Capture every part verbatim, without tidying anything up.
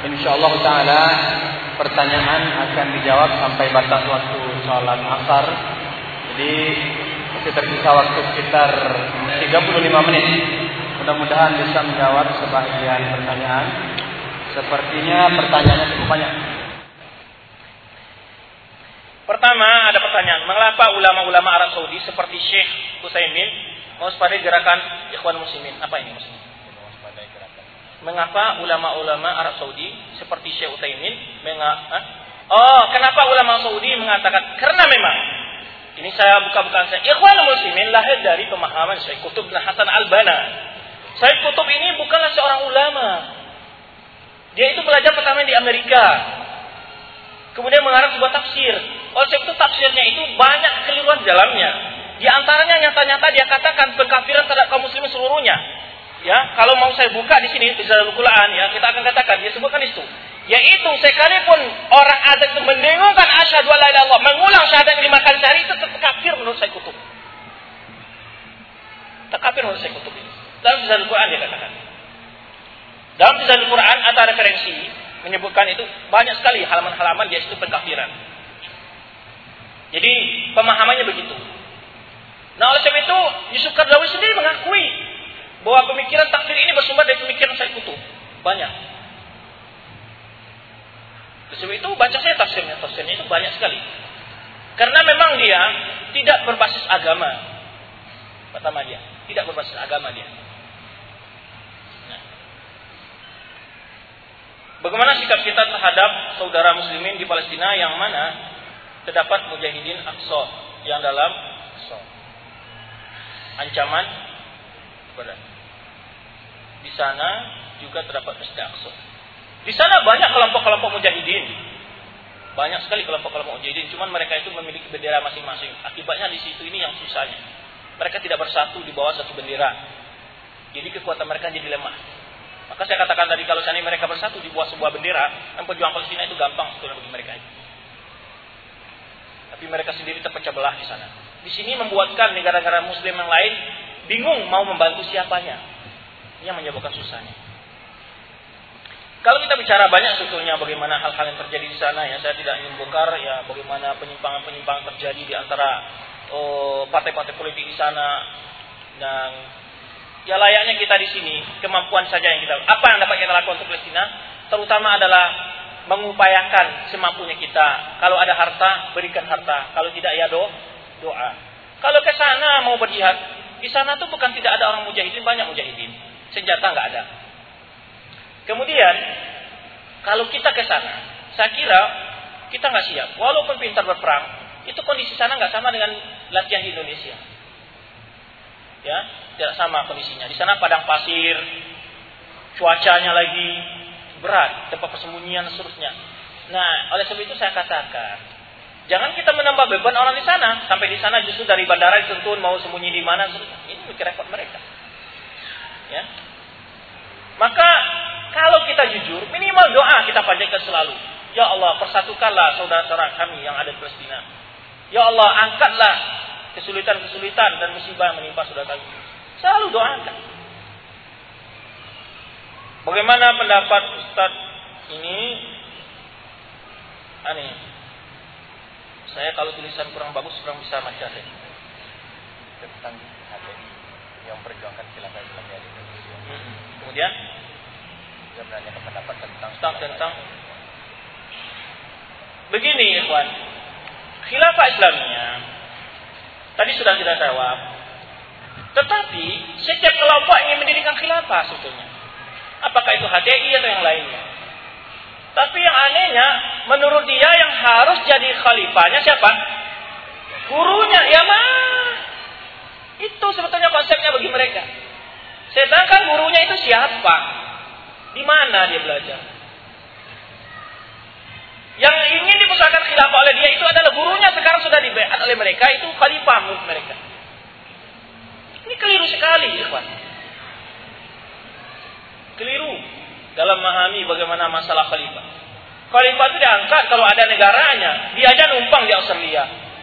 Insyaallah taala pertanyaan akan dijawab sampai batas waktu salat asar. Jadi masih tersisa waktu sekitar tiga puluh lima menit. Mudah-mudahan bisa menjawab sebagian pertanyaan. Sepertinya pertanyaannya cukup banyak. Pertama, ada pertanyaan, mengapa ulama-ulama Arab Saudi seperti Syekh Utsaimin mewaspadai gerakan Ikhwan Muslimin? Apa ini maksudnya? Mengapa ulama-ulama Arab Saudi seperti Syekh Utsaimin mengapa? Oh, kenapa ulama Saudi mengatakan? Karena memang ini saya buka-bukaan saya. Ikhwan Muslimin lahir dari pemahaman Syekh Qutb bin Hasan Al-Banna. Syekh Qutb ini bukanlah seorang ulama. Dia itu belajar pertama di Amerika. Kemudian mengarang sebuah tafsir. Oleh sebab itu tafsirnya itu banyak kekeliruan di dalamnya. Di antaranya nyata-nyata dia katakan pengkafiran terhadap kaum muslimin seluruhnya. Ya, kalau mau saya buka di sini di dalam Al-Qur'an ya, kita akan katakan dia sebutkan itu. Yaitu sekalipun orang ada itu mendengungkan asyhadu alla ilaha illallah, mengulang syahadat lima kali sehari itu tetap kafir menurut Syekh Qutb. Tetap kafir menurut Syekh Qutb ini. Dalam tulisan Al-Qur'an dia katakan. Dalam tulisan Al-Qur'an ada referensi menyebutkan itu banyak sekali halaman-halaman dia itu pengkafiran. Jadi pemahamannya begitu. Nah, oleh sebab itu Yusuf Qaradawi sendiri mengakui bahwa pemikiran takfir ini bersumber dari pemikiran Syekh Qutb. Banyak. Oleh sebab itu baca saya tafsirnya, tafsirnya itu banyak sekali. Karena memang dia tidak berbasis agama. Pertama dia tidak berbasis agama dia. Bagaimana sikap kita terhadap saudara muslimin di Palestina yang mana terdapat mujahidin Aqsa yang dalam ancaman kepada. Di sana juga terdapat Masjid Aqsa. Di sana banyak kelompok-kelompok mujahidin. Banyak sekali kelompok-kelompok mujahidin, cuman mereka itu memiliki bendera masing-masing. Akibatnya di situ ini yang susahnya. Mereka tidak bersatu di bawah satu bendera. Jadi kekuatan mereka jadi lemah. Maka saya katakan tadi kalau seandainya mereka bersatu di bawah sebuah bendera, yang pejuang Palestina itu gampang sebetulnya bagi mereka itu. Tapi mereka sendiri terpecah belah di sana. Di sini membuatkan negara-negara Muslim yang lain bingung mau membantu siapanya. Ini yang menyebabkan susahnya. Kalau kita bicara banyak sebetulnya bagaimana hal-hal yang terjadi di sana, ya saya tidak ingin bongkar ya bagaimana penyimpangan-penyimpangan terjadi di antara oh, partai-partai politik di sana dan ya layaknya kita di sini, kemampuan saja yang kita, apa yang dapat kita lakukan untuk Palestina, terutama adalah mengupayakan semampunya kita. Kalau ada harta, berikan harta. Kalau tidak ya do, doa. Kalau ke sana mau berjihad, di sana tuh bukan tidak ada orang mujahidin, banyak mujahidin. Senjata nggak ada. Kemudian, kalau kita ke sana, saya kira kita nggak siap. Walaupun pintar berperang, itu kondisi sana nggak sama dengan latihan di Indonesia. Ya, tidak sama kondisinya. Di sana padang pasir, cuacanya lagi berat, tempat persembunyian seterusnya. Nah, oleh sebab itu saya katakan, jangan kita menambah beban orang di sana. Sampai di sana justru dari bandara dituntun mau sembunyi di mana, ini mikir repot mereka. Ya. Maka kalau kita jujur, minimal doa kita panjatkan selalu. Ya Allah, persatukanlah saudara-saudara kami yang ada di Palestina. Ya Allah, angkatlah kesulitan-kesulitan dan musibah yang menimpa saudara kami. Selalu doakan. Bagaimana pendapat Ustaz ini? Aneh. Saya kalau tulisan kurang bagus kurang bisa baca saya. Tentang H T I yang perjuangkan khilafah Islamiyah di Indonesia. Hmm. Kemudian dia menanyakan pendapat tentang tentang, tentang begini, ikhwan. Khilafah Islamiyah tadi sudah kita jawab. Tetapi setiap kelompok ingin mendirikan khilafah sebetulnya. Apakah itu H D I atau yang lainnya. Tapi yang anehnya, menurut dia yang harus jadi khalifahnya siapa? Gurunya. Ya mah. Itu sebetulnya konsepnya bagi mereka. Sedangkan gurunya itu siapa? Di mana dia belajar? Yang ingin dipusatkan khilafah oleh dia itu adalah gurunya sekarang sudah dibeat oleh mereka, itu khalifah menurut mereka. Ini keliru sekali, ikhwan. Keliru dalam memahami bagaimana masalah khalifah. Khalifah itu diangkat kalau ada negaranya, dia aja numpang di Australia.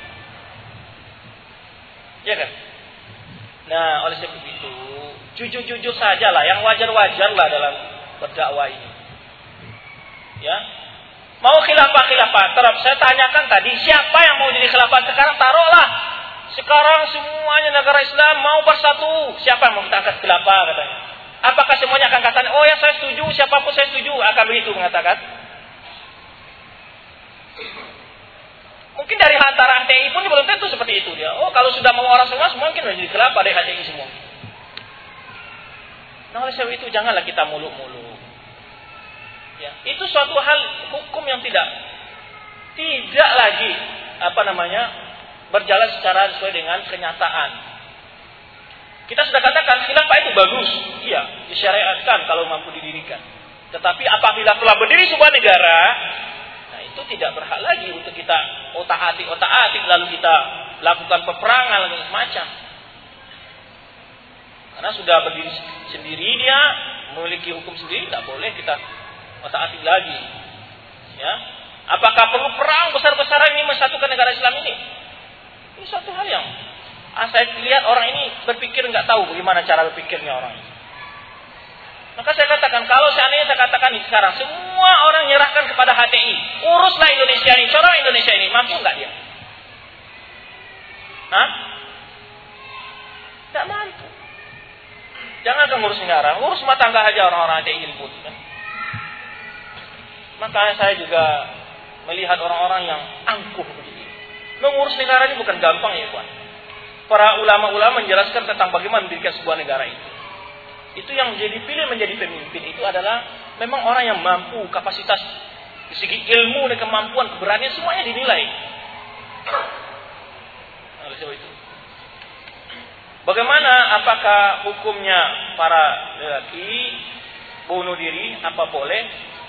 Ya kan? Nah, oleh sebab itu, jujur-jujur sajalah, yang wajar-wajarlah dalam berdakwah ini. Ya. Mau khilafah-khilafah. Terus saya tanyakan tadi, siapa yang mau jadi khilafah sekarang? Taruhlah. Sekarang semuanya negara Islam mau bersatu. Siapa yang mau kita angkat khilafah katanya? Apakah semuanya akan katakan, oh ya saya setuju, siapapun saya setuju, akan begitu mengatakan? Mungkin dari antara H T I pun belum tentu seperti itu dia. Oh kalau sudah mau orang semua, semua mungkin menjadi khilafah dari H T I semua. Nah oleh sebab itu janganlah kita muluk-muluk. Ya, itu suatu hal hukum yang tidak tidak lagi apa namanya berjalan secara sesuai dengan kenyataan. Kita sudah katakan khilafah itu bagus, iya, disyariatkan kalau mampu didirikan. Tetapi apabila telah berdiri sebuah negara, nah itu tidak berhak lagi untuk kita otak-atik otak-atik lalu kita lakukan peperangan dan semacam. Karena sudah berdiri sendiri dia memiliki hukum sendiri, tidak boleh kita otak-atik lagi. Ya, apakah perlu perang besar-besaran ini mensatukan negara Islam ini? Ini suatu hal yang ah, saya lihat orang ini berpikir nggak tahu bagaimana cara berpikirnya orang ini. Maka saya katakan, kalau seandainya saya katakan ini sekarang, semua orang menyerahkan kepada H T I, uruslah Indonesia ini, corong Indonesia ini, mampu nggak dia? Hah? Tidak mampu. Jangan kan ngurus negara, urus rumah tangga aja orang-orang H T I ribut. Kan? Makanya saya juga melihat orang-orang yang angkuh begini. Mengurus negara ini bukan gampang ya, Pak. Para ulama-ulama menjelaskan tentang bagaimana mendirikan sebuah negara itu. Itu yang menjadi pilih menjadi pemimpin itu adalah memang orang yang mampu, kapasitas di segi ilmu dan kemampuan, keberanian semuanya dinilai. Oleh sebab itu, bagaimana apakah hukumnya para lelaki bunuh diri? Apa boleh?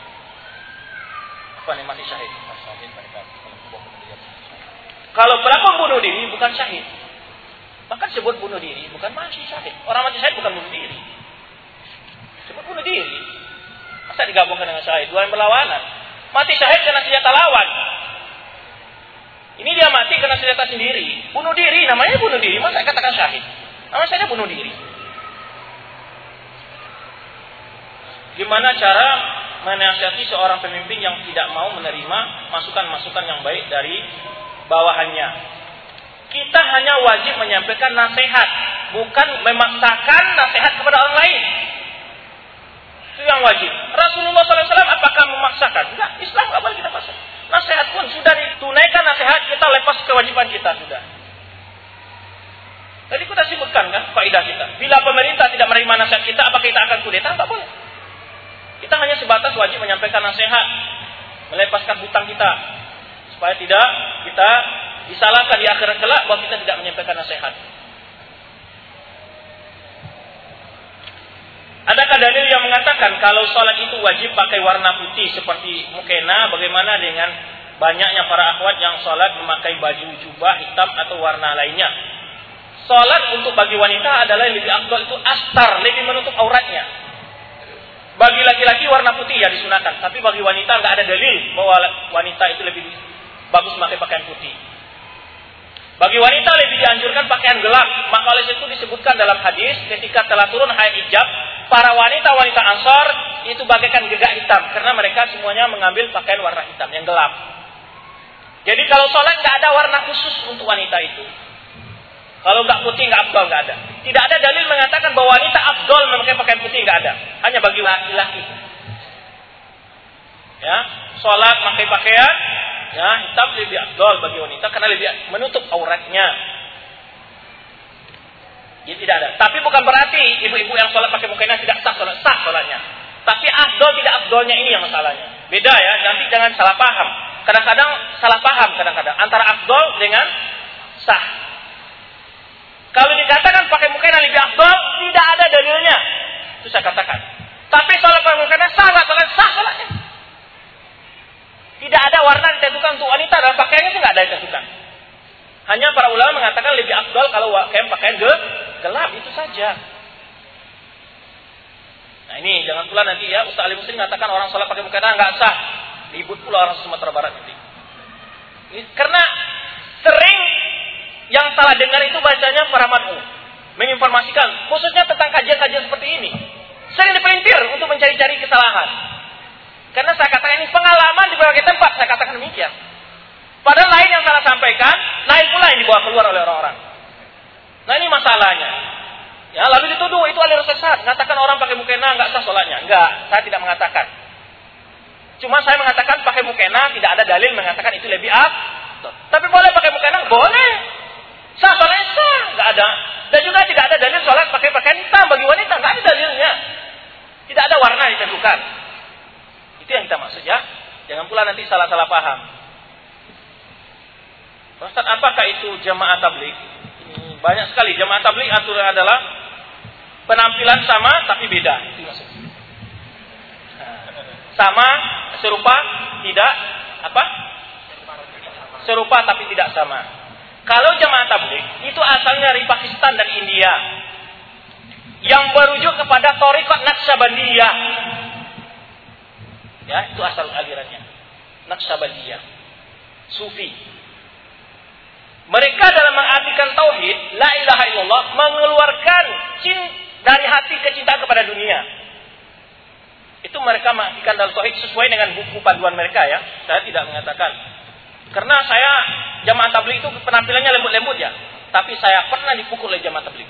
Apa nih mati syahid? Kalau pelaku bunuh diri bukan syahid. Maka disebut bunuh diri, bukan mati syahid. Orang mati syahid bukan bunuh diri. Disebut bunuh diri. Masa digabungkan dengan syahid? Dua yang berlawanan. Mati syahid karena senjata lawan. Ini dia mati karena senjata sendiri. Bunuh diri, namanya bunuh diri. Masa saya katakan syahid? Namanya saya bunuh diri. Gimana cara menasihati seorang pemimpin yang tidak mau menerima masukan-masukan yang baik dari bawahannya? Kita hanya wajib menyampaikan nasihat, bukan memaksakan nasihat kepada orang lain. Itu yang wajib. Rasulullah shallallahu alaihi wasallam apakah memaksakan? Enggak, Islam enggak boleh kita paksa. Nasihat pun sudah ditunaikan nasihat, kita lepas kewajiban kita sudah. Tadi kita sebutkan kan faedah kita. Bila pemerintah tidak menerima nasihat kita, apakah kita akan kudeta? Enggak boleh. Kita hanya sebatas wajib menyampaikan nasihat, melepaskan hutang kita, supaya tidak kita disalahkan di akhirat kelak bahwa kita tidak menyampaikan nasihat. Adakah dalil yang mengatakan kalau salat itu wajib pakai warna putih seperti mukena? Bagaimana dengan banyaknya para akhwat yang salat memakai baju jubah hitam atau warna lainnya? Salat untuk bagi wanita adalah yang lebih afdal itu astar, lebih menutup auratnya. Bagi laki-laki warna putih ya disunahkan, tapi bagi wanita enggak ada dalil bahwa wanita itu lebih bagus memakai pakaian putih. Bagi wanita lebih dianjurkan pakaian gelap. Maka oleh itu disebutkan dalam hadis ketika telah turun ayat hijab, para wanita-wanita Ansar itu bagaikan gegak hitam karena mereka semuanya mengambil pakaian warna hitam yang gelap. Jadi kalau sholat nggak ada warna khusus untuk wanita itu. Kalau nggak putih nggak afdal, nggak ada. Tidak ada dalil mengatakan bahwa wanita afdal memakai pakaian putih, nggak ada. Hanya bagi laki-laki. Ya, sholat pakai pakaian ya hitam lebih afdal bagi wanita karena lebih menutup auratnya. Jadi tidak ada. Tapi bukan berarti ibu-ibu yang sholat pakai mukena tidak sah sholat, sah sholatnya. Tapi afdal tidak afdalnya ini yang masalahnya. Beda ya. Nanti jangan salah paham. Kadang-kadang salah paham kadang-kadang antara afdal dengan sah. Kalau dikatakan pakai mukena lebih afdal, tidak ada dalilnya. Itu saya katakan. Tapi sholat pakai mukena sah nggak sholat? Sah sholatnya. Tidak ada warna ditentukan untuk wanita dalam pakaiannya itu nggak ada ditentukan. Hanya para ulama mengatakan lebih afdal kalau pakaian pakaian gelap itu saja. Nah ini jangan pula nanti ya Ustaz Ali Muslim mengatakan orang sholat pakai mukena nggak sah, ribut pula orang Sumatera Barat nanti. Ini, karena sering yang salah dengar itu bacanya para mad'u menginformasikan khususnya tentang kajian-kajian seperti ini. Sering dipelintir untuk mencari-cari kesalahan. Karena saya katakan ini pengalaman di berbagai tempat, saya katakan demikian. Padahal lain yang salah sampaikan, lain pula yang dibawa keluar oleh orang-orang. Nah ini masalahnya. Ya, lalu dituduh itu aliran sesat, mengatakan orang pakai mukena enggak sah sholatnya. Enggak, saya tidak mengatakan. Cuma saya mengatakan pakai mukena tidak ada dalil mengatakan itu lebih afdal. Tapi boleh pakai mukena? Boleh. Sah sholatnya sah, enggak ada. Dan juga tidak ada dalil sholat pakai pakaian hitam bagi wanita, enggak ada dalilnya. Tidak ada warna ditentukan. Itu yang kita maksud ya. Jangan pula nanti salah-salah paham. Ustaz, apakah itu jamaah tabligh? Banyak sekali jamaah tabligh aturan adalah penampilan sama tapi beda. Itu maksudnya. Sama, serupa, tidak apa? Serupa tapi tidak sama. Kalau jamaah tabligh itu asalnya dari Pakistan dan India yang merujuk kepada Thariqat Naqsabandiyah. Ya, itu asal alirannya. Naqsabandiyah. Sufi. Mereka dalam mengartikan tauhid, la ilaha illallah, mengeluarkan cinta dari hati kecintaan kepada dunia. Itu mereka mengartikan dalam tauhid sesuai dengan buku panduan mereka ya. Saya tidak mengatakan. Karena saya jamaah tabligh itu penampilannya lembut-lembut ya. Tapi saya pernah dipukul oleh jamaah tabligh.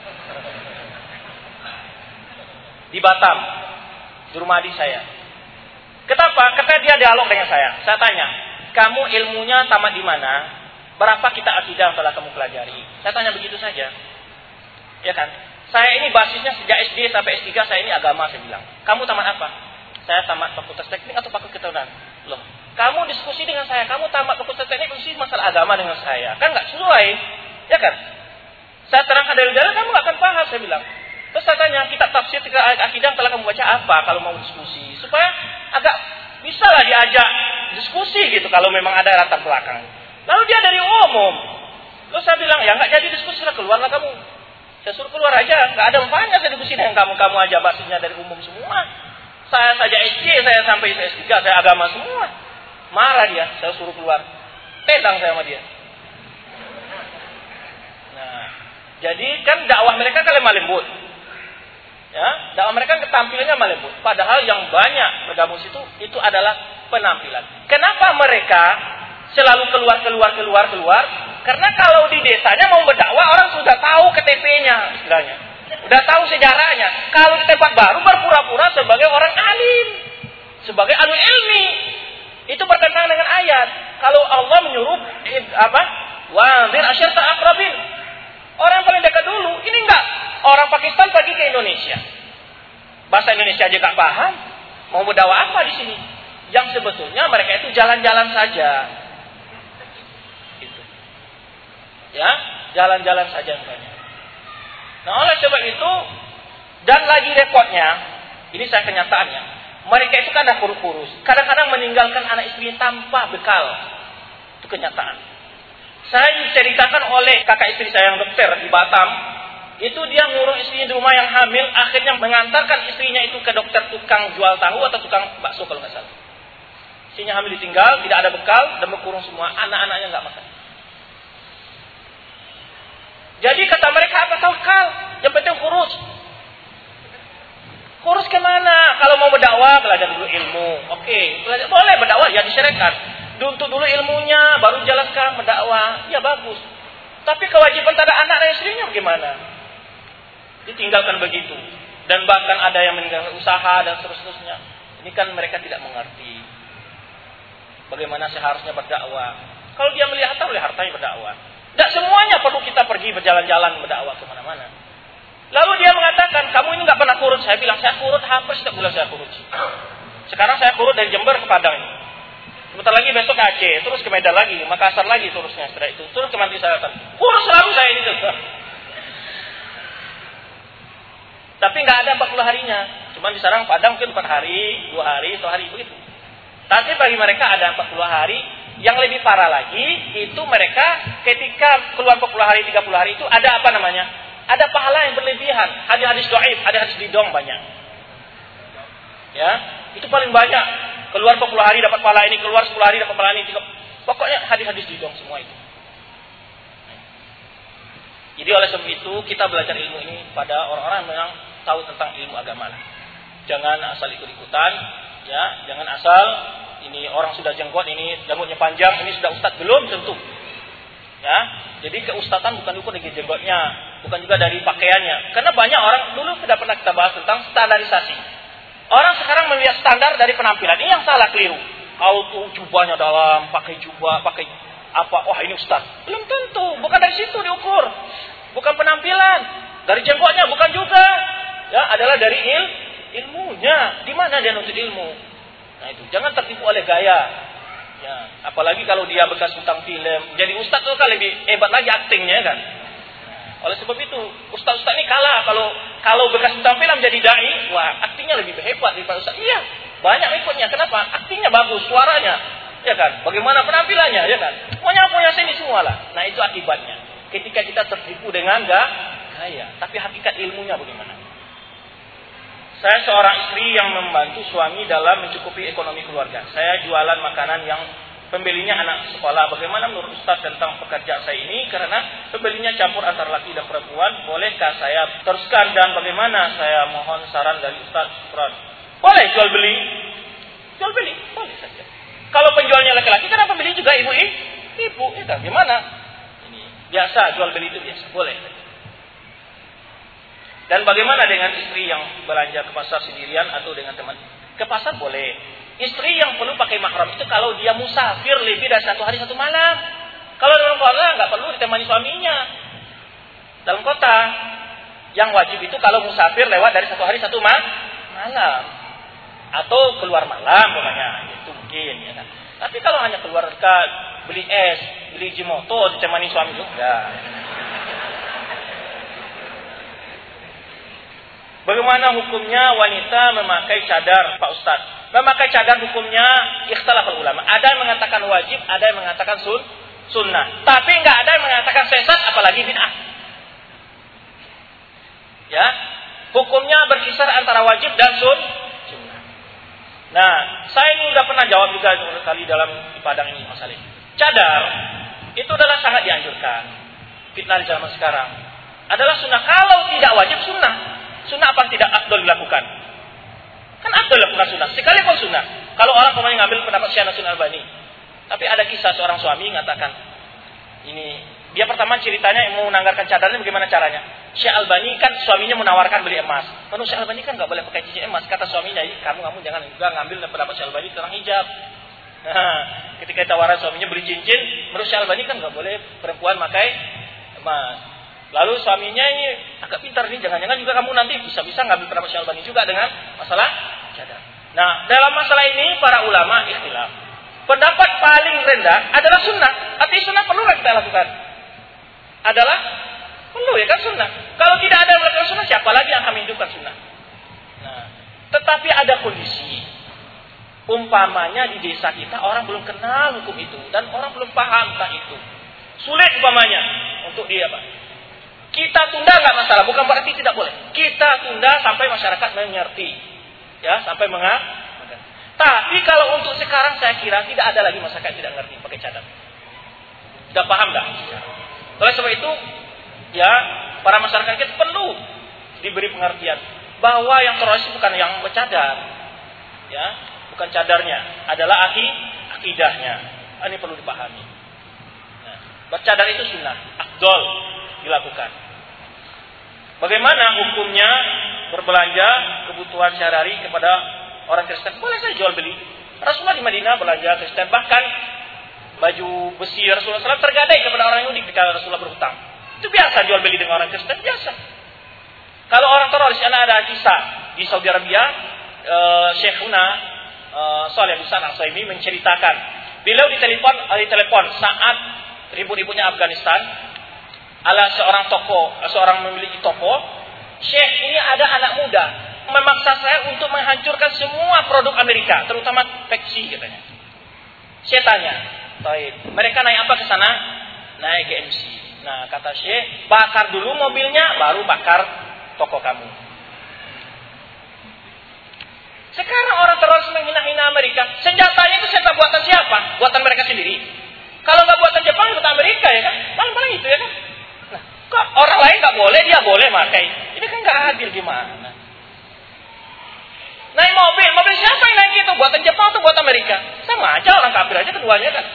Di Batam, di rumah adik saya. Kenapa? Karena dia dialog dengan saya. Saya tanya, kamu ilmunya tamat di mana? Berapa kita akidah yang telah kamu pelajari? Saya tanya begitu saja. Ya kan? Saya ini basisnya sejak S D sampai S tiga saya ini agama, saya bilang. Kamu tamat apa? Saya tamat fakultas teknik atau fakultas ketahuan. Loh, kamu diskusi dengan saya, kamu tamat fakultas teknik diskusi masalah agama dengan saya. Kan enggak sesuai. Ya kan? Saya terangkan dari dalam kamu enggak akan paham, saya bilang. Terus saya tanya, kitab tafsir akidah telah kamu baca apa kalau mau diskusi? Supaya agak bisa lah diajak diskusi gitu kalau memang ada latar belakang. Lalu dia dari umum. Terus saya bilang, ya nggak jadi diskusi lah, keluarlah kamu. Saya suruh keluar aja, nggak ada manfaatnya saya diskusi dengan kamu. Kamu aja basisnya dari umum semua. Saya saja S C, saya sampai S tiga, saya agama semua. Marah dia, saya suruh keluar. Tendang saya sama dia. Nah, jadi kan dakwah mereka kan lemah lembut. Ya, dakwah mereka ketampilannya lemah lembut. Padahal yang banyak bergabung situ itu adalah penampilan. Kenapa mereka selalu keluar, keluar, keluar, keluar? Karena kalau di desanya mau berdakwah, orang sudah tahu K T P-nya, istilahnya. Sudah tahu sejarahnya. Kalau di tempat baru, berpura-pura sebagai orang alim. Sebagai ahli ilmi. Itu bertentangan dengan ayat. Kalau Allah menyuruh, apa? Wanzir asyirata aqrabin. Orang paling dekat dulu. Ini enggak. Orang Pakistan pergi ke Indonesia. Bahasa Indonesia aja enggak paham. Mau berdakwah apa di sini? Yang sebetulnya mereka itu jalan-jalan saja. Ya, jalan-jalan saja misalnya. Nah, oleh sebab itu, dan lagi repotnya, ini saya kenyataannya, mereka itu kan dah kurus-kurus, kadang-kadang meninggalkan anak istri tanpa bekal. Itu kenyataan. Saya diceritakan oleh kakak istri saya yang dokter di Batam, itu dia ngurung istrinya di rumah yang hamil, akhirnya mengantarkan istrinya itu ke dokter tukang jual tahu atau tukang bakso kalau nggak salah. Istrinya hamil ditinggal, tidak ada bekal, dan berkurung semua, anak-anaknya nggak makan. Jadi kata mereka apa tawakal, yang penting kurus. Kurus kemana? Kalau mau berdakwah belajar dulu ilmu. Oke, belajar, boleh berdakwah ya disyariatkan. Tuntut dulu ilmunya, baru jalankan berdakwah. Ya bagus. Tapi kewajiban terhadap anak dan istrinya bagaimana? Ditinggalkan begitu. Dan bahkan ada yang meninggalkan usaha dan seterusnya. Ini kan mereka tidak mengerti bagaimana seharusnya berdakwah. Kalau dia melihat harta, oleh hartanya berdakwah. Tidak semuanya perlu kita pergi berjalan-jalan berdakwah kemana-mana. Lalu dia mengatakan, kamu ini nggak pernah kurut. Saya bilang, saya kurut hampir setiap bulan saya kurut. Sekarang saya kurut dari Jember ke Padang ini. Sebentar lagi besok ke Aceh, terus ke Medan lagi, Makassar lagi terusnya setelah itu. Terus ke Manti Selatan. Kurus selalu saya ini. Tapi nggak ada empat puluh harinya. Cuma di sarang Padang mungkin empat hari, dua hari, satu hari begitu. Tapi bagi mereka ada empat puluh hari. Yang lebih parah lagi, itu mereka ketika keluar empat puluh hari, tiga puluh hari itu ada apa namanya? Ada pahala yang berlebihan. Hadis-hadis dhaif, ada hadis didong banyak. Ya, itu paling banyak. Keluar empat puluh hari dapat pahala ini, keluar sepuluh hari dapat pahala ini. Pokoknya hadis-hadis didong semua itu. Jadi oleh sebab itu kita belajar ilmu ini pada orang-orang yang tahu tentang ilmu agama. Jangan asal ikut-ikutan. Ya, jangan asal ini orang sudah jenggot, ini janggutnya panjang, ini sudah ustaz, belum tentu. Ya, jadi keustatan bukan ukur dari jenggotnya, bukan juga dari pakaiannya. Karena banyak orang, dulu sudah pernah kita bahas tentang standarisasi. Orang sekarang melihat standar dari penampilan, ini yang salah, keliru. Kalau jubahnya dalam, pakai jubah, pakai apa, wah ini ustaz. Belum tentu, bukan dari situ diukur. Bukan penampilan, dari jenggotnya bukan juga. Ya, adalah dari il, ilmunya. Di mana dia nuntut ilmu? Nah itu, jangan tertipu oleh gaya. Ya, apalagi kalau dia bekas bintang film, jadi ustaz itu kan lebih hebat lagi aktingnya kan. Oleh sebab itu, ustaz-ustaz ini kalah kalau kalau bekas bintang film jadi dai, wah aktingnya lebih hebat daripada ustaz. Iya, banyak ikutnya. Kenapa? Aktingnya bagus, suaranya, ya kan. Bagaimana penampilannya, ya kan. Punya punya sini semua lah. Nah itu akibatnya. Ketika kita tertipu dengan gaya, tapi hakikat ilmunya bagaimana? Saya seorang istri yang membantu suami dalam mencukupi ekonomi keluarga. Saya jualan makanan yang pembelinya anak sekolah. Bagaimana menurut Ustaz tentang pekerjaan saya ini? Karena pembelinya campur antara laki dan perempuan. Bolehkah saya teruskan dan bagaimana? Saya mohon saran dari Ustaz. Boleh jual beli. Jual beli, boleh saja. Kalau penjualnya laki-laki, kenapa pembeli juga ibu ini? Ibu, itu gimana? Ini biasa, jual beli itu biasa, boleh. Dan bagaimana dengan istri yang belanja ke pasar sendirian atau dengan teman? Ke pasar boleh. Istri yang perlu pakai mahram itu kalau dia musafir lebih dari satu hari satu malam. Kalau dalam kota nggak perlu ditemani suaminya. Dalam kota yang wajib itu kalau musafir lewat dari satu hari satu malam. Atau keluar malam namanya. Itu mungkin ya kan. Tapi kalau hanya keluar dekat beli es, beli jimoto ditemani suami juga. Bagaimana hukumnya wanita memakai cadar, Pak Ustaz? Memakai cadar hukumnya ikhtilaf ulama. Ada yang mengatakan wajib, ada yang mengatakan sun, sunnah. Tapi nggak ada yang mengatakan sesat, apalagi bid'ah. Ya, hukumnya berkisar antara wajib dan sun, sunnah. Nah, saya ini udah pernah jawab juga kali dalam di Padang ini masalah ini. Cadar itu adalah sangat dianjurkan. Fitnah di zaman sekarang adalah sunnah. Kalau tidak wajib sunnah. Sunnah apa tidak afdol dilakukan? Kan afdol dilakukan sunnah. Sekalipun sunnah. Kalau orang kemarin ngambil pendapat Syekh Nasrul Albani. Tapi ada kisah seorang suami mengatakan, ini dia pertama ceritanya mau menanggarkan cadarnya bagaimana caranya. Syekh Albani kan suaminya menawarkan beli emas. Menurut Syekh Albani kan nggak boleh pakai cincin emas. Kata suaminya, kamu kamu jangan juga ngambil pendapat Syekh Albani tentang hijab. Nah, ketika tawaran suaminya beli cincin, menurut Syekh Albani kan nggak boleh perempuan pakai emas. Lalu suaminya ini agak pintar nih, jangan-jangan juga kamu nanti bisa-bisa ngambil pendapat Syekh Albani juga dengan masalah cadar. Nah, dalam masalah ini para ulama ikhtilaf. Pendapat paling rendah adalah sunnah. Arti sunnah perlu nggak kita lakukan? Adalah perlu ya kan sunnah. Kalau tidak ada yang melakukan sunnah, siapa lagi yang akan menghidupkan sunnah? Nah, tetapi ada kondisi. Umpamanya di desa kita orang belum kenal hukum itu dan orang belum paham tentang itu. Sulit umpamanya untuk dia apa? Kita tunda nggak masalah, bukan berarti tidak boleh. Kita tunda sampai masyarakat mengerti, ya sampai mengerti. Tapi kalau untuk sekarang saya kira tidak ada lagi masyarakat tidak mengerti pakai cadar. Sudah paham dah. Oleh sebab itu, ya para masyarakat kita perlu diberi pengertian bahwa yang teroris bukan yang bercadar, ya bukan cadarnya, adalah akhi, akidahnya. Ini perlu dipahami. Nah, bercadar itu sunnah, afdol dilakukan. Bagaimana hukumnya berbelanja kebutuhan sehari-hari kepada orang Kristen? Boleh saya jual beli. Rasulullah di Madinah belanja Kristen, bahkan baju besi Rasulullah shallallahu alaihi wasallam tergadai kepada orang Yahudi ketika Rasulullah berhutang. Itu biasa jual beli dengan orang Kristen, biasa. Kalau orang teroris, ada kisah di Saudi Arabia, uh, Syekhuna uh, Shalih Hasan Al-Utsaimin menceritakan, beliau ditelepon, ditelepon saat ribut-ributnya Afghanistan. Ala seorang toko, seorang memiliki toko, Syekh ini ada anak muda memaksa saya untuk menghancurkan semua produk Amerika, terutama Pepsi katanya. Saya tanya, baik, mereka naik apa ke sana? Naik G M C. Nah, kata Syekh, bakar dulu mobilnya, baru bakar toko kamu. Sekarang orang teroris menghina-hina Amerika, senjatanya itu senjata buatan siapa? Buatan mereka sendiri. Kalau nggak buatan Jepang, buatan Amerika ya kan? Paling-paling itu ya kan? Kok orang lain nggak boleh, dia boleh pakai? Ini kan nggak adil gimana? Nah Naik mobil, mobil siapa yang naik itu? Buatan Jepang atau buatan Amerika? Sama aja, orang kafir aja keduanya kan.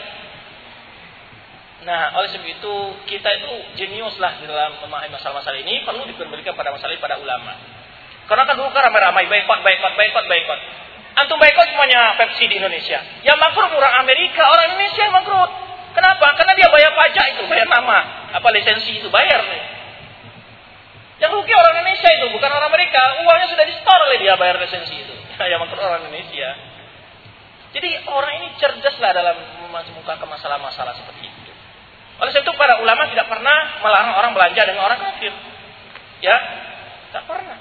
Nah, oleh sebab itu kita itu jenius lah di dalam memahami masalah-masalah ini, perlu dikembalikan pada masalah ini pada ulama. Karena kan dulu kan ramai-ramai boikot, boikot, boikot, boikot. Antum boikot semuanya Pepsi di Indonesia. Yang bangkrut orang Amerika, orang Indonesia yang bangkrut. Kenapa? Karena dia bayar pajak itu, bayar nama, apa lisensi itu bayar nih. Yang rugi orang Indonesia itu, bukan orang Amerika. Uangnya sudah di-store oleh dia bayar lisensi itu. Yang bangkrut orang Indonesia. Jadi orang ini cerdas lah dalam memukakan masalah-masalah seperti itu. Oleh sebab itu para ulama tidak pernah melarang orang belanja dengan orang kafir. Ya, tak pernah.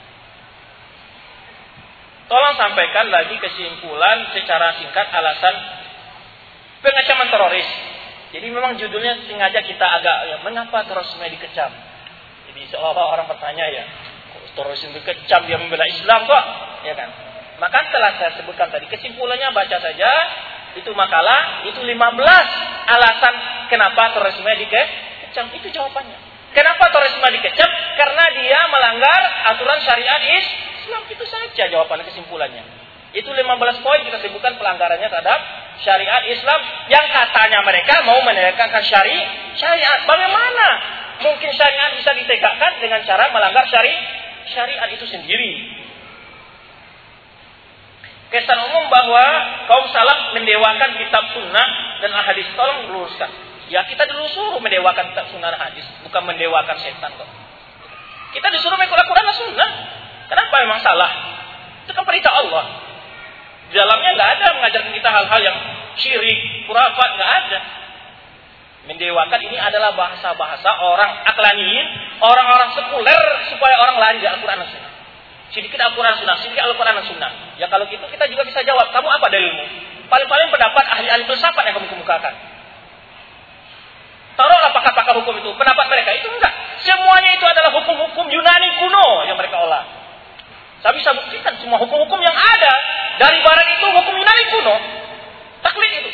Tolong sampaikan lagi kesimpulan secara singkat alasan pengecaman teroris. Jadi memang judulnya sengaja kita agak ya, mengapa terorisme dikecam? Jadi seolah-olah orang bertanya ya, terorisme dikecam dia membela Islam kok, ya kan? Maka telah saya sebutkan tadi kesimpulannya baca saja itu makalah itu lima belas alasan kenapa terorisme dikecam, itu jawabannya. Kenapa terorisme dikecam? Karena dia melanggar aturan syariat Islam, itu saja jawabannya kesimpulannya. Itu lima belas poin kita sebutkan pelanggarannya terhadap syariat Islam yang katanya mereka mau menegakkan syari syariat. Bagaimana mungkin syariat bisa ditegakkan dengan cara melanggar syari syariat itu sendiri? Kesan umum bahwa kaum salaf mendewakan kitab sunnah dan hadis. Tolong luruskan. Ya kita dulu suruh mendewakan kitab sunnah dan hadis, bukan mendewakan setan kok. Kita disuruh mengikut Al-Quran dan sunnah. Kenapa memang salah? Itu kan perintah Allah. Di dalamnya nggak ada mengajarkan kita hal-hal yang syirik, khurafat, nggak ada. Mendewakan ini adalah bahasa-bahasa orang aklaniyin, orang-orang sekuler supaya orang lari dari Al-Quran dan Sunnah. Sedikit Al-Quran dan Sunnah, sedikit Al-Quran dan Sunnah. Ya kalau gitu kita juga bisa jawab, kamu apa dalilmu? Paling-paling pendapat ahli-ahli filsafat yang kamu kemukakan. Taruhlah pakar-pakar hukum itu, pendapat mereka itu enggak. Semuanya itu adalah hukum-hukum Yunani kuno yang mereka olah. Saya bisa buktikan semua hukum-hukum yang ada dari barat itu hukum Yunani kuno. Taklid itu.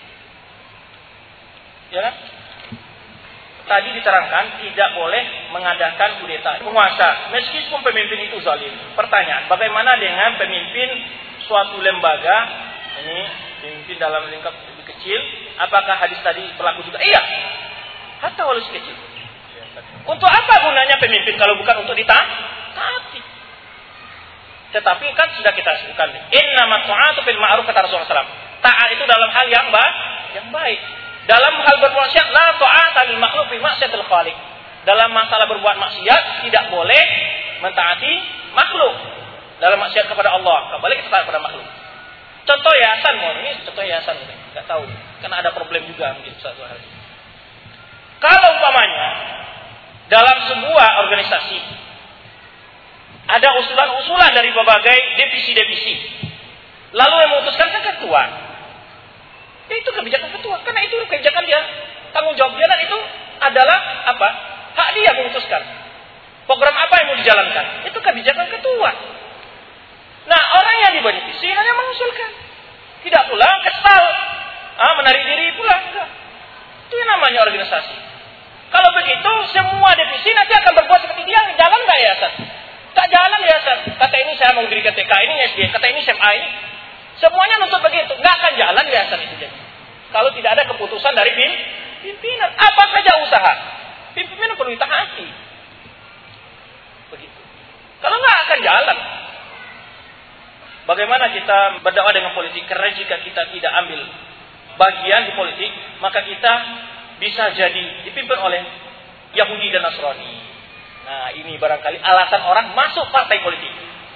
Ya kan? Tadi diterangkan tidak boleh mengadakan kudeta penguasa meskipun pemimpin itu zalim. Pertanyaan, bagaimana dengan pemimpin suatu lembaga ini pemimpin dalam lingkup lebih kecil? Apakah hadis tadi berlaku juga? Iya. Hatta walau kecil. Untuk apa gunanya pemimpin kalau bukan untuk ditaati? Tetapi kan sudah kita sebutkan. Innamat ta'atu fil ma'ruf kata Rasulullah shallallahu alaihi wasallam. Taat itu dalam hal yang baik, yang baik. Dalam hal bermaksiat la ta'ata lil makhluq fi ma'siyatil khaliq. Dalam masalah berbuat maksiat tidak boleh mentaati makhluk. Dalam maksiat kepada Allah, kembali kita taat kepada makhluk. Contoh yayasan, ini contoh yayasan ini, enggak tahu. Karena ada problem juga mungkin suatu hari. Kalau umpamanya dalam sebuah organisasi ada usulan-usulan dari berbagai divisi-divisi, lalu yang memutuskan kan ketua. Ya, itu kebijakan ketua, karena itu kebijakan dia, tanggung jawab dia, dan itu adalah apa? Hak dia memutuskan. Program apa yang mau dijalankan? Itu kebijakan ketua. Nah, orang yang diberi divisi hanya mengusulkan. Tidak pula kesal, ah, menarik diri pula. Enggak. Itu yang namanya organisasi. Kalau begitu, semua divisi nanti akan berbuat seperti dia. Jalan nggak yayasan? Tak jalan yayasan. Kata ini saya mau diri T K, ini S D, kata ini S M A ini. Semuanya nuntut begitu. Nggak akan jalan yayasan itu jadi. Kalau tidak ada keputusan dari pimpinan. Apa saja usaha, pimpinan perlu ditaati. Begitu. Kalau nggak akan jalan. Bagaimana kita berdakwah dengan politik? Karena jika kita tidak ambil bagian di politik, maka kita bisa jadi dipimpin oleh Yahudi dan Nasrani. Nah, ini barangkali alasan orang masuk partai politik.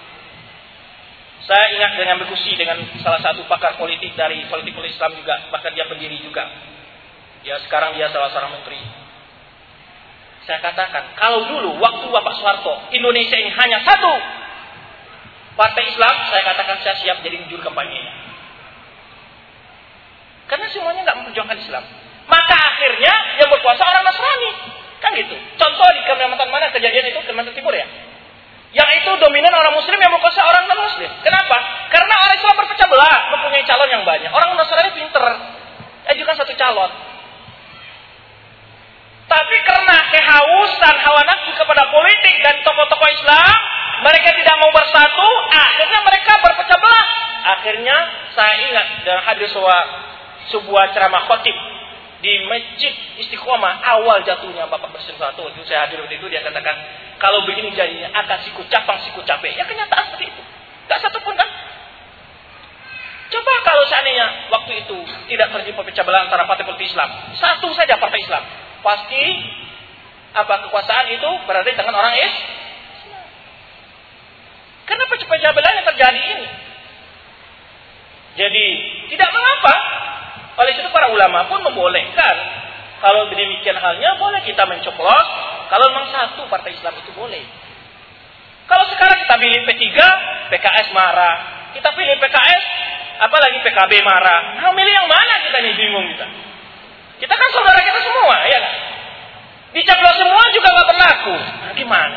Saya ingat dengan berdiskusi dengan salah satu pakar politik dari politik Islam juga, bahkan dia pendiri juga. Ya, sekarang dia salah seorang menteri. Saya katakan, kalau dulu waktu Bapak Soeharto, Indonesia ini hanya satu partai Islam, saya katakan saya siap jadi juru kampanye-nya. Karena semuanya nggak memperjuangkan Islam. Maka akhirnya yang berkuasa orang Nasrani. Kan gitu. Contoh di Kalimantan mana kejadian itu? Kalimantan Timur ya. Yang itu dominan orang Muslim yang berkuasa orang non-Muslim. Kenapa? Karena orang Islam berpecah belah, mempunyai calon yang banyak. Orang Nasrani pinter, ajukan satu calon. Tapi karena kehausan hawa nafsu kepada politik dan tokoh-tokoh Islam, mereka mereka tidak mau bersatu, akhirnya mereka berpecah belah. Akhirnya saya ingat dan hadir sebuah, sebuah ceramah khotib di Masjid Istiqomah, awal jatuhnya Bapak Presiden Soeharto. Itu saya hadir waktu itu, dia katakan, kalau begini jadinya akan siku capang siku capek. Ya kenyataan seperti itu. Gak satu pun kan. Coba kalau seandainya waktu itu tidak terjadi pecah belah antara partai politik Islam, satu saja partai Islam, pasti apa kekuasaan itu berada di tangan orang Islam. Kenapa pecah belah yang terjadi ini? Jadi tidak mengapa. Oleh itu para ulama pun membolehkan. Kalau demikian halnya boleh kita mencoblos. Kalau memang satu partai Islam itu boleh. Kalau sekarang kita pilih P tiga, P K S marah. Kita pilih P K S, apalagi P K B marah. Nah, milih yang mana kita nih, bingung kita. Kita kan saudara kita semua, ya kan? Dicoblos semua juga nggak berlaku. Nah, gimana?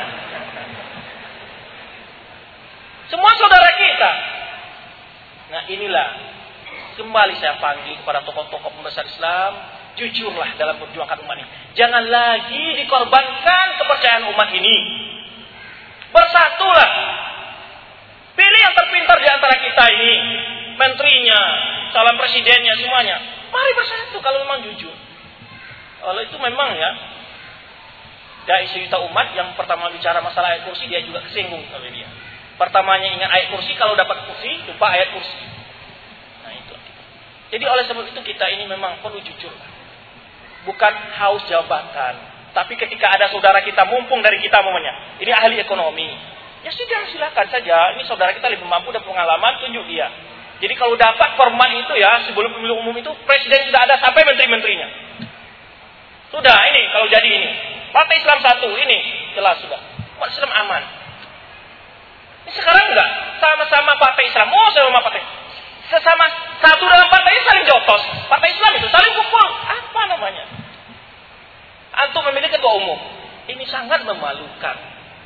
Semua saudara kita. Nah inilah, kembali saya panggil kepada tokoh-tokoh pembesar Islam, jujurlah dalam perjuangan umat ini. Jangan lagi dikorbankan kepercayaan umat ini. Bersatulah. Pilih yang terpintar di antara kita ini, menterinya, calon presidennya, semuanya. Mari bersatu kalau memang jujur. Kalau itu memang ya, dari cerita umat yang pertama bicara masalah ayat kursi, dia juga kesinggung oleh dia. Pertamanya ingat ayat kursi, kalau dapat kursi, lupa ayat kursi. Nah itu. Jadi oleh sebab itu kita ini memang perlu jujur. Bukan haus jabatan. Tapi ketika ada saudara kita mumpung dari kita momennya, ini ahli ekonomi. Ya sudah, silakan saja. Ini saudara kita lebih mampu dan pengalaman, tunjuk dia. Jadi kalau dapat format itu ya, sebelum pemilu umum itu, presiden sudah ada sampai menteri-menterinya. Sudah, ini kalau jadi ini. Partai Islam satu, ini jelas sudah. Umat Islam aman. Sekarang enggak, sama-sama partai Islam, oh sama partai, sesama satu dalam partai saling jotos, partai Islam itu saling pukul, apa namanya? Antum memilih ketua umum, ini sangat memalukan.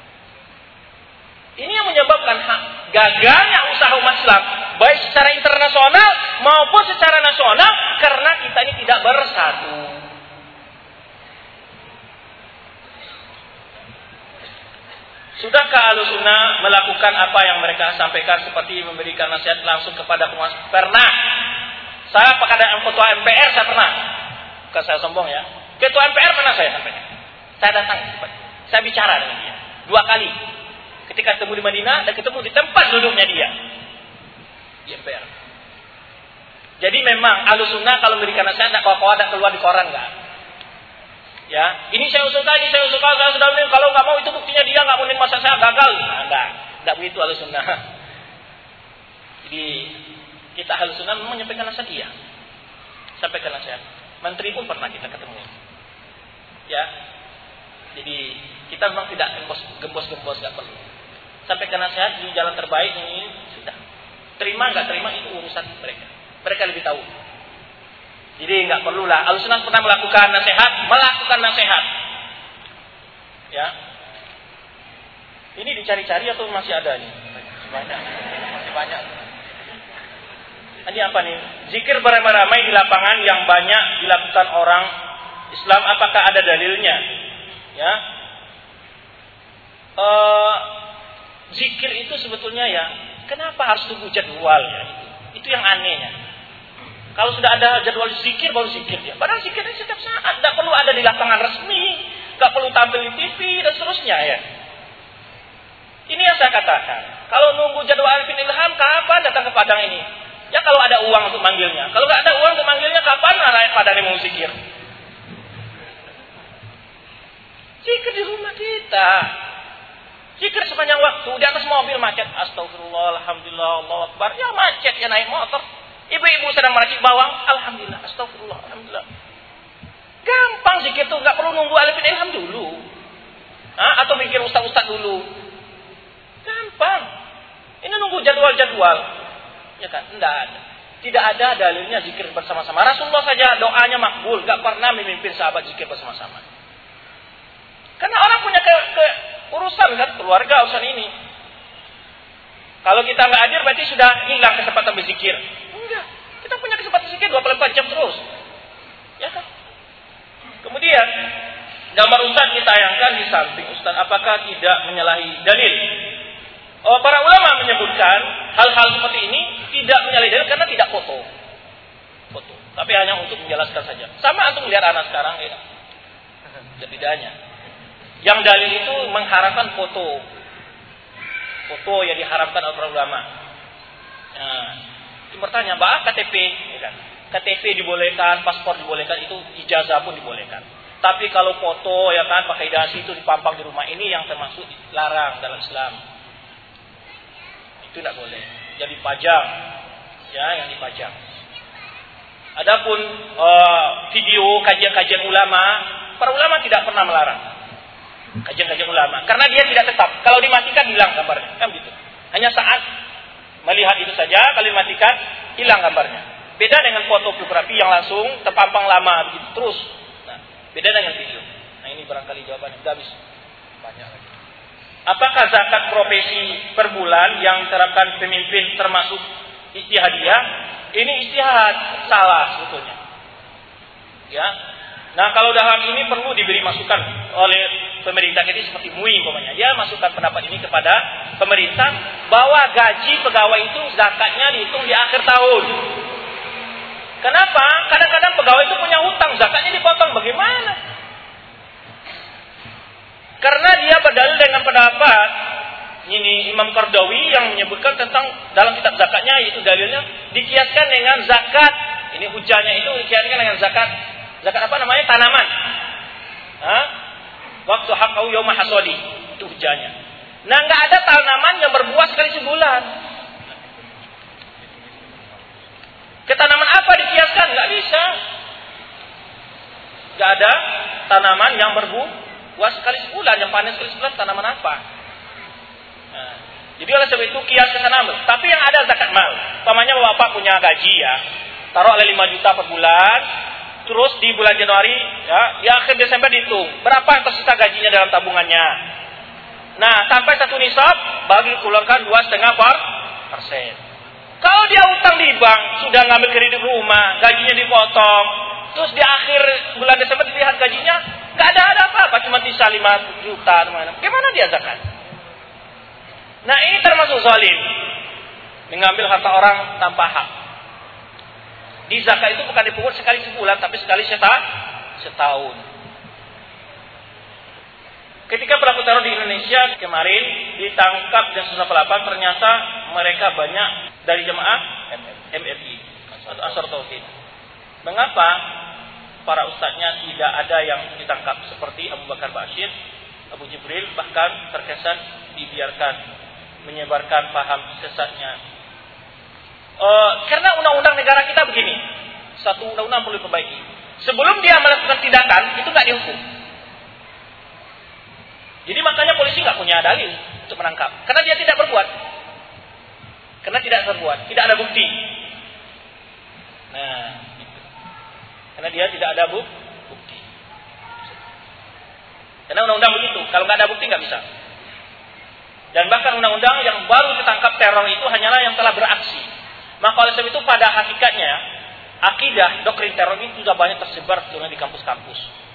Ini yang menyebabkan hak gagalnya usaha umat Islam, baik secara internasional maupun secara nasional, karena kita ini tidak bersatu. Sudahkah Ahlussunnah melakukan apa yang mereka sampaikan seperti memberikan nasihat langsung kepada penguasa? Pernah. Saya kepada ketua M P R saya pernah. Bukan saya sombong ya. Ketua M P R pernah saya sampaikan. Saya datang, saya bicara dengan dia dua kali. Ketika ketemu di Madinah dan ketemu di tempat duduknya dia di M P R. Jadi memang Ahlussunnah kalau memberikan nasihat tidak kawa-kawa tidak keluar di koran enggak. Ya, ini saya usulkan, ini saya usulkan, saya sudah bilang kalau nggak mau itu buktinya dia nggak mau menerima masa saya gagal. Nah, enggak, enggak begitu Ahlussunnah. Jadi kita Ahlussunnah memang menyampaikan nasihat dia, sampaikan nasihat. Menteri pun pernah kita ketemu. Ya, jadi kita memang tidak gembos-gembos, nggak perlu. Sampaikan nasihat di jalan terbaik ini sudah. Terima nggak terima itu urusan mereka. Mereka lebih tahu. Jadi nggak perlulah. Ahlussunnah pernah melakukan nasihat, melakukan nasihat. Ya. Ini dicari-cari atau masih ada nih? Banyak, masih banyak. Ini apa nih? Zikir beramai-ramai di lapangan yang banyak dilakukan orang Islam. Apakah ada dalilnya? Ya. Uh, zikir itu sebetulnya ya, kenapa harus tunggu jadwal ya? Itu, itu yang anehnya. Kalau sudah ada jadwal zikir, baru zikir dia. Padahal zikirnya setiap saat. Tidak perlu ada di lapangan resmi. Tidak perlu tampil di T V dan seterusnya ya. Ini yang saya katakan. Kalau nunggu jadwal Arifin Ilham, kapan datang ke Padang ini? Ya kalau ada uang untuk manggilnya. Kalau nggak ada uang untuk manggilnya, kapan rakyat Padang ini mau zikir? Zikir di rumah kita. Zikir sepanjang waktu. Di atas mobil macet. Astagfirullah, alhamdulillah, Allahu Akbar. Ya macet, ya naik motor. Ibu-ibu sedang meracik bawang, alhamdulillah, astagfirullah, alhamdulillah. Gampang zikir tuh, nggak perlu nunggu Arifin Ilham dulu, Hah? atau mikir ustaz-ustaz dulu. Gampang. Ini nunggu jadwal-jadwal, ya kan? Tidak ada, tidak ada dalilnya zikir bersama-sama. Rasulullah saja doanya makbul, nggak pernah memimpin sahabat zikir bersama-sama. Karena orang punya ke, ke urusan kan, keluarga urusan ini. Kalau kita nggak hadir, berarti sudah hilang kesempatan berzikir. Enggak. Kita punya kesempatan zikir dua puluh empat jam terus. Ya kan? Kemudian, gambar Ustaz ditayangkan di samping Ustaz. Apakah tidak menyalahi dalil? Oh, para ulama menyebutkan hal-hal seperti ini tidak menyalahi dalil karena tidak foto. Foto. Tapi hanya untuk menjelaskan saja. Sama antum lihat anak sekarang ya. Tidak bedanya. Yang dalil itu mengharamkan foto. Foto yang diharamkan oleh para ulama. Nah, itu bertanya, "Bah, K T P?" Ya kan? K T P dibolehkan, paspor dibolehkan, itu ijazah pun dibolehkan. Tapi kalau foto ya kan pakai dasi itu dipampang di rumah, ini yang termasuk dilarang dalam Islam. Itu tidak boleh. Jadi dipajang, ya, yang dipajang. Adapun uh, video kajian-kajian ulama, para ulama tidak pernah melarang kajian-kajian ulama, karena dia tidak tetap. Kalau dimatikan hilang gambarnya, kan gitu. Hanya saat melihat itu saja, kalau dimatikan hilang gambarnya. Beda dengan foto fotografi yang langsung terpampang lama begitu terus. Nah, beda dengan video. Nah, ini barangkali jawabannya. Sudah habis. Banyak lagi. Apakah zakat profesi per bulan yang diterapkan pemimpin termasuk ijtihadiyah? Ini ijtihad, salah sebetulnya. Ya. Nah, kalau dalam ini perlu diberi masukan oleh pemerintah kita seperti M U I umpamanya. Dia masukkan pendapat ini kepada pemerintah bahwa gaji pegawai itu zakatnya dihitung di akhir tahun. Kenapa? Kadang-kadang pegawai itu punya hutang, zakatnya dipotong. Bagaimana? Karena dia berdalil dengan pendapat ini Imam Qardawi yang menyebutkan tentang dalam kitab zakatnya, yaitu dalilnya dikiaskan dengan zakat. Ini hujahnya itu dikiaskan dengan zakat. Zakat apa namanya? Tanaman. Hah? Waktu hakau yauma hasodi. Itu hujahnya. Nah, enggak ada tanaman yang berbuah sekali sebulan. Ke tanaman apa dikiaskan? Enggak bisa. Enggak ada tanaman yang berbuah buah sekali sebulan, yang panen sekali sebulan, tanaman apa? Nah, jadi oleh sebab itu kias ke sana. Tapi yang ada zakat mal. Umpamanya bapak punya gaji ya, taruh oleh lima juta per bulan, terus di bulan Januari ya, di akhir Desember dihitung berapa yang tersisa gajinya dalam tabungannya. Nah, sampai satu nisab bagi keluarkan dua setengah persen. Kalau dia utang di bank, sudah ngambil kredit rumah, gajinya dipotong, terus di akhir bulan Desember dilihat gajinya nggak ada ada apa-apa, cuma sisa lima juta, gimana dia zakat? Nah, ini termasuk zalim, mengambil harta orang tanpa hak. Di zakat itu bukan dipungut sekali sebulan, tapi sekali setahun. Ketika pelaku teror di Indonesia kemarin ditangkap dan Densus delapan puluh delapan, ternyata mereka banyak dari jemaah M R I atau Ansar Tauhid. Mengapa para ustadznya tidak ada yang ditangkap seperti Abu Bakar Bashir, Abu Jibril, bahkan terkesan dibiarkan menyebarkan paham sesatnya? Uh, karena undang-undang negara kita begini, satu undang-undang perlu diperbaiki. Sebelum dia melakukan tindakan itu nggak dihukum. Jadi makanya polisi nggak punya dalil untuk menangkap, karena dia tidak berbuat, karena tidak berbuat, tidak ada bukti. Nah, karena dia tidak ada bukti. Karena undang-undang begitu, kalau nggak ada bukti nggak bisa. Dan bahkan undang-undang yang baru ditangkap teror itu hanyalah yang telah beraksi. Maka oleh sebab itu pada hakikatnya akidah doktrin teror ini sudah banyak tersebar di kampus-kampus.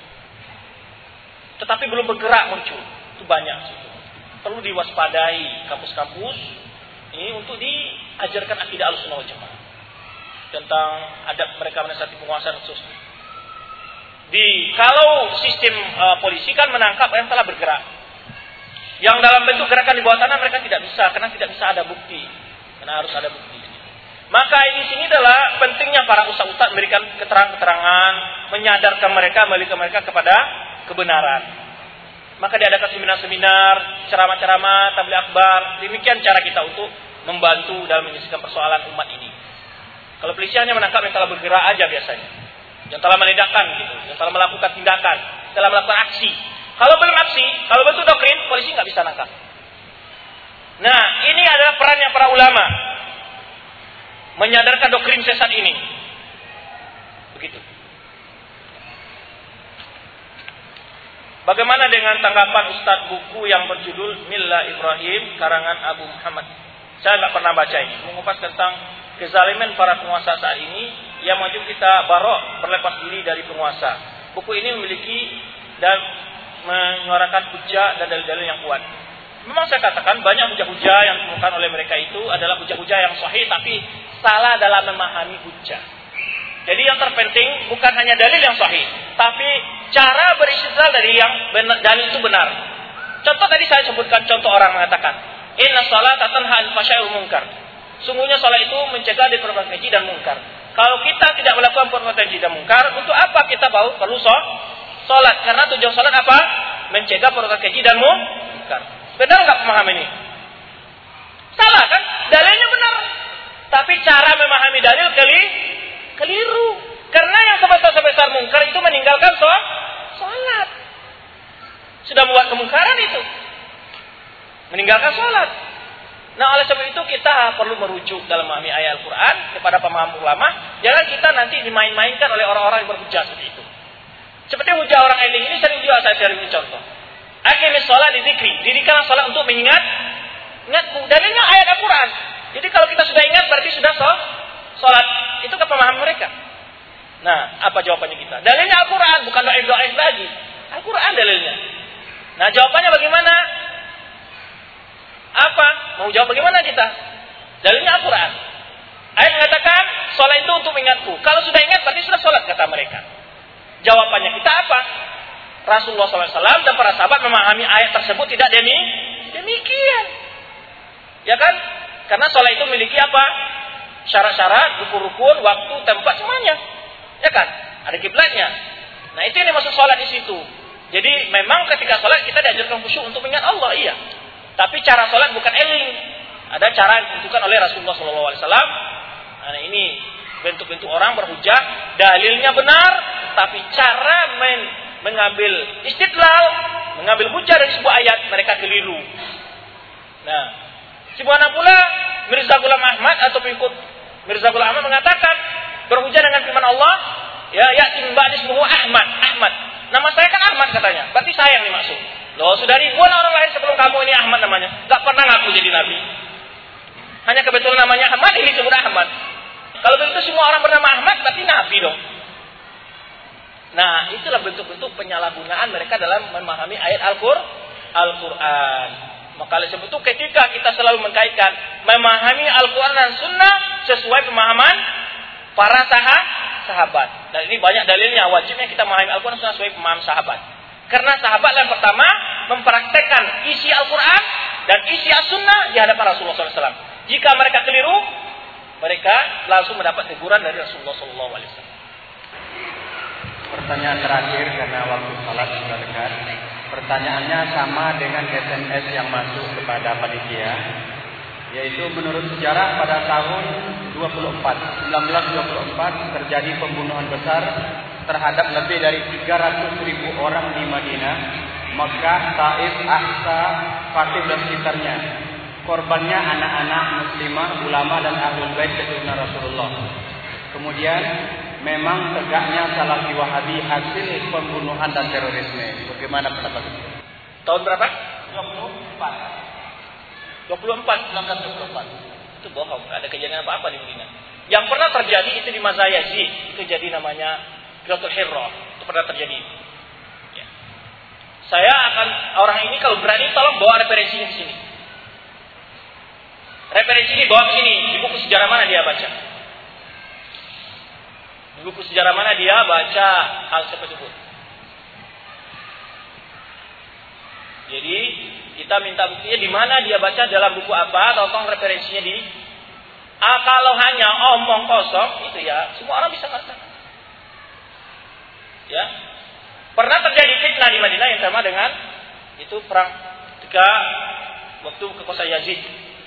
Tetapi belum bergerak muncul. Itu banyak. Perlu diwaspadai kampus-kampus ini untuk diajarkan akidah Ahlussunnah wal Jamaah tentang adab mereka menasihati penguasa dan seterusnya. Di kalau sistem uh, polisi kan menangkap yang telah bergerak. Yang dalam bentuk gerakan di bawah tanah mereka tidak bisa, karena tidak bisa ada bukti. Karena harus ada bukti. Maka di sini adalah pentingnya para ustaz-ustaz memberikan keterangan-keterangan, menyadarkan mereka, memberikan mereka kepada kebenaran. Maka diadakan seminar-seminar, ceramah-ceramah, tabligh akbar. Demikian cara kita untuk membantu dalam menyelesaikan persoalan umat ini. Kalau polisi hanya menangkap yang telah bergerak aja biasanya, yang telah meledakkan gitu, yang telah melakukan tindakan, telah melakukan aksi. Kalau belum aksi, kalau bentuk doktrin, polisi nggak bisa nangkap. Nah, ini adalah perannya para ulama, menyadarkan doktrin sesat ini. Begitu. Bagaimana dengan tanggapan Ustadz buku yang berjudul Millah Ibrahim karangan Abu Muhammad? Saya nggak pernah baca ini. Mengupas tentang kezaliman para penguasa saat ini yang wajib kita barok, berlepas diri dari penguasa. Buku ini memiliki dan menyuarakan hujah dan dalil-dalil yang kuat. Memang saya katakan banyak hujah-hujah yang ditemukan oleh mereka itu adalah hujah-hujah yang sahih, tapi salah dalam memahami hujah. Jadi yang terpenting bukan hanya dalil yang sahih, tapi cara beristidlal dari yang benar, dalil itu benar. Contoh tadi saya sebutkan contoh orang mengatakan, inna salata tanha 'anil fahsya'i wal munkar. Sungguhnya salat itu mencegah dari perbuatan keji dan mungkar. Kalau kita tidak melakukan perbuatan keji dan mungkar, untuk apa kita perlu salat? Karena tujuan salat apa? Mencegah perbuatan keji dan mungkar. Benar enggak pemahaman ini? Salah kan? Dalilnya benar. Tapi cara memahami dalil keli keliru. Karena yang sebesar-sebesar mungkar itu meninggalkan salat. Sudah buat kemungkaran itu. Meninggalkan salat. Nah, oleh sebab itu kita perlu merujuk dalam memahami ayat Al-Quran kepada pemahaman ulama. Jangan kita nanti dimain-mainkan oleh orang-orang yang berhujah seperti itu. Seperti hujah orang eling ini sering juga saya sering contoh. Aqimis shalah li dzikri. Dirikanlah salat untuk mengingat ingatku. Dalilnya ayat Al-Quran. Jadi kalau kita sudah ingat berarti sudah salat. Itu ke pemahaman mereka. Nah, apa jawabannya kita? Dalilnya Al-Quran, bukan doa-doa lagi. Al-Quran dalilnya. Nah, jawabannya bagaimana? Apa? Mau jawab bagaimana kita? Dalilnya Al-Quran. Ayat mengatakan salat itu untuk mengingatku. Kalau sudah ingat berarti sudah salat, kata mereka. Jawabannya kita apa? Rasulullah shallallahu alaihi wasallam dan para sahabat memahami ayat tersebut tidak demi demikian. Ya kan? Karena salat itu memiliki apa? Syarat-syarat, rukun-rukun, waktu, tempat, semuanya. Ya kan? Ada kiblatnya. Nah, itu yang dimaksud salat di situ. Jadi memang ketika salat kita diajarkan khusyuk untuk mengingat Allah, iya. Tapi cara salat bukan eling. Ada cara yang ditentukan oleh Rasulullah shallallahu alaihi wasallam. Nah, ini bentuk-bentuk orang berhujah, dalilnya benar, tapi cara men mengambil istidlal, mengambil hujah dari sebuah ayat mereka keliru. Nah, sebagaimana pula Mirza Ghulam Ahmad atau pengikut Mirza Ghulam Ahmad mengatakan berhujah dengan firman Allah, ya yatim ba'di ismuhu Ahmad, Ahmad. Nama saya kan Ahmad katanya. Berarti saya yang dimaksud. Loh, sudah ribuan orang lahir sebelum kamu ini Ahmad namanya. Enggak pernah ngaku jadi nabi. Hanya kebetulan namanya Ahmad, ini disebut Ahmad. Kalau begitu semua orang bernama Ahmad berarti nabi dong. Nah, itulah bentuk-bentuk penyalahgunaan mereka dalam memahami ayat Al-Qur'an. Al-Qur'an. Maka oleh sebab itu ketika kita selalu mengkaitkan memahami Al-Quran dan Sunnah sesuai pemahaman para sahabat. Dan ini banyak dalilnya, wajibnya kita memahami Al-Quran dan Sunnah sesuai pemahaman sahabat. Karena sahabat yang pertama mempraktekkan isi Al-Quran dan isi As-Sunnah di hadapan Rasulullah shallallahu alaihi wasallam. Jika mereka keliru, mereka langsung mendapat teguran dari Rasulullah shallallahu alaihi wasallam. Pertanyaan terakhir karena waktu salat sudah dekat. Pertanyaannya sama dengan S M S yang masuk kepada panitia, yaitu menurut sejarah pada tahun dua puluh empat, seribu sembilan ratus dua puluh empat terjadi pembunuhan besar terhadap lebih dari tiga ratus ribu orang di Madinah, Mekah, Taif, Aqsa, Fatih dan sekitarnya. Korbannya anak-anak muslimah, ulama dan ahlul bait keturunan Rasulullah. Kemudian memang tegaknya Salafi Wahabi hasil pembunuhan dan terorisme. Bagaimana pendapat itu? Tahun berapa? dua puluh empat. dua puluh empat. seribu sembilan ratus dua puluh empat. Itu bohong, enggak ada kejadian apa-apa di Madinah. Yang pernah terjadi itu di masa Yazid, itu jadi namanya Ghazwatul Hirrah. Itu pernah terjadi. Ya. Saya akan orang ini kalau berani tolong bawa referensinya di sini. Referensi ini bawa ke sini, di buku sejarah mana dia baca? Di buku sejarah mana dia baca hal seperti itu. Jadi kita minta buktinya di mana dia baca, dalam buku apa, tolong referensinya di. Ah, kalau hanya omong kosong itu ya semua orang bisa katakan. Ya, pernah terjadi fitnah di Madinah yang sama dengan itu perang ketika waktu kekuasaan Yazid.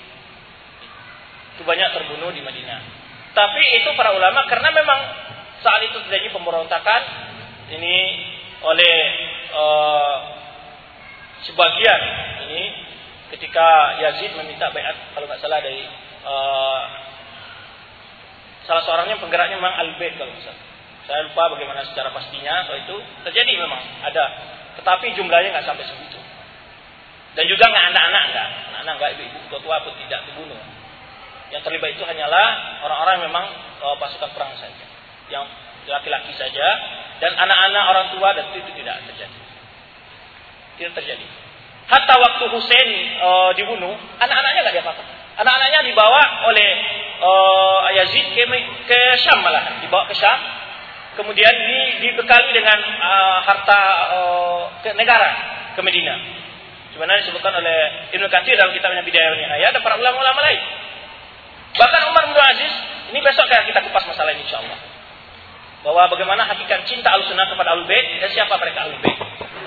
Itu banyak terbunuh di Madinah. Tapi itu para ulama karena memang saat itu terjadi pemberontakan ini oleh uh, sebagian ini ketika Yazid meminta baiat kalau nggak salah dari uh, salah seorangnya penggeraknya memang Al-Bait kalau nggak salah. Saya lupa bagaimana secara pastinya soal itu terjadi memang ada, tetapi jumlahnya nggak sampai segitu. Dan juga nggak anak-anak nggak, anak-anak nggak ibu-ibu tua-tua pun tidak dibunuh. Yang terlibat itu hanyalah orang-orang yang memang uh, pasukan perang saja, yang laki-laki saja dan anak-anak orang tua, dan itu, itu tidak terjadi, tidak terjadi. Hatta waktu Husain uh, dibunuh, anak-anaknya nggak diapa-apa. Anak-anaknya dibawa oleh uh, Yazid ke, ke Syam malah, dibawa ke Syam. Kemudian di, dibekali dengan uh, harta uh, ke negara ke Medina. Sebenarnya disebutkan oleh Ibnu Katsir dalam kitabnya Bidayah wa Nihayah, ada para ulama-ulama lain. Bahkan Umar bin Aziz, ini besok akan kita kupas masalah ini insyaallah. Bahwa bagaimana hakikat cinta Ahlussunnah kepada Ahlul Bait dan siapa mereka Ahlul Bait.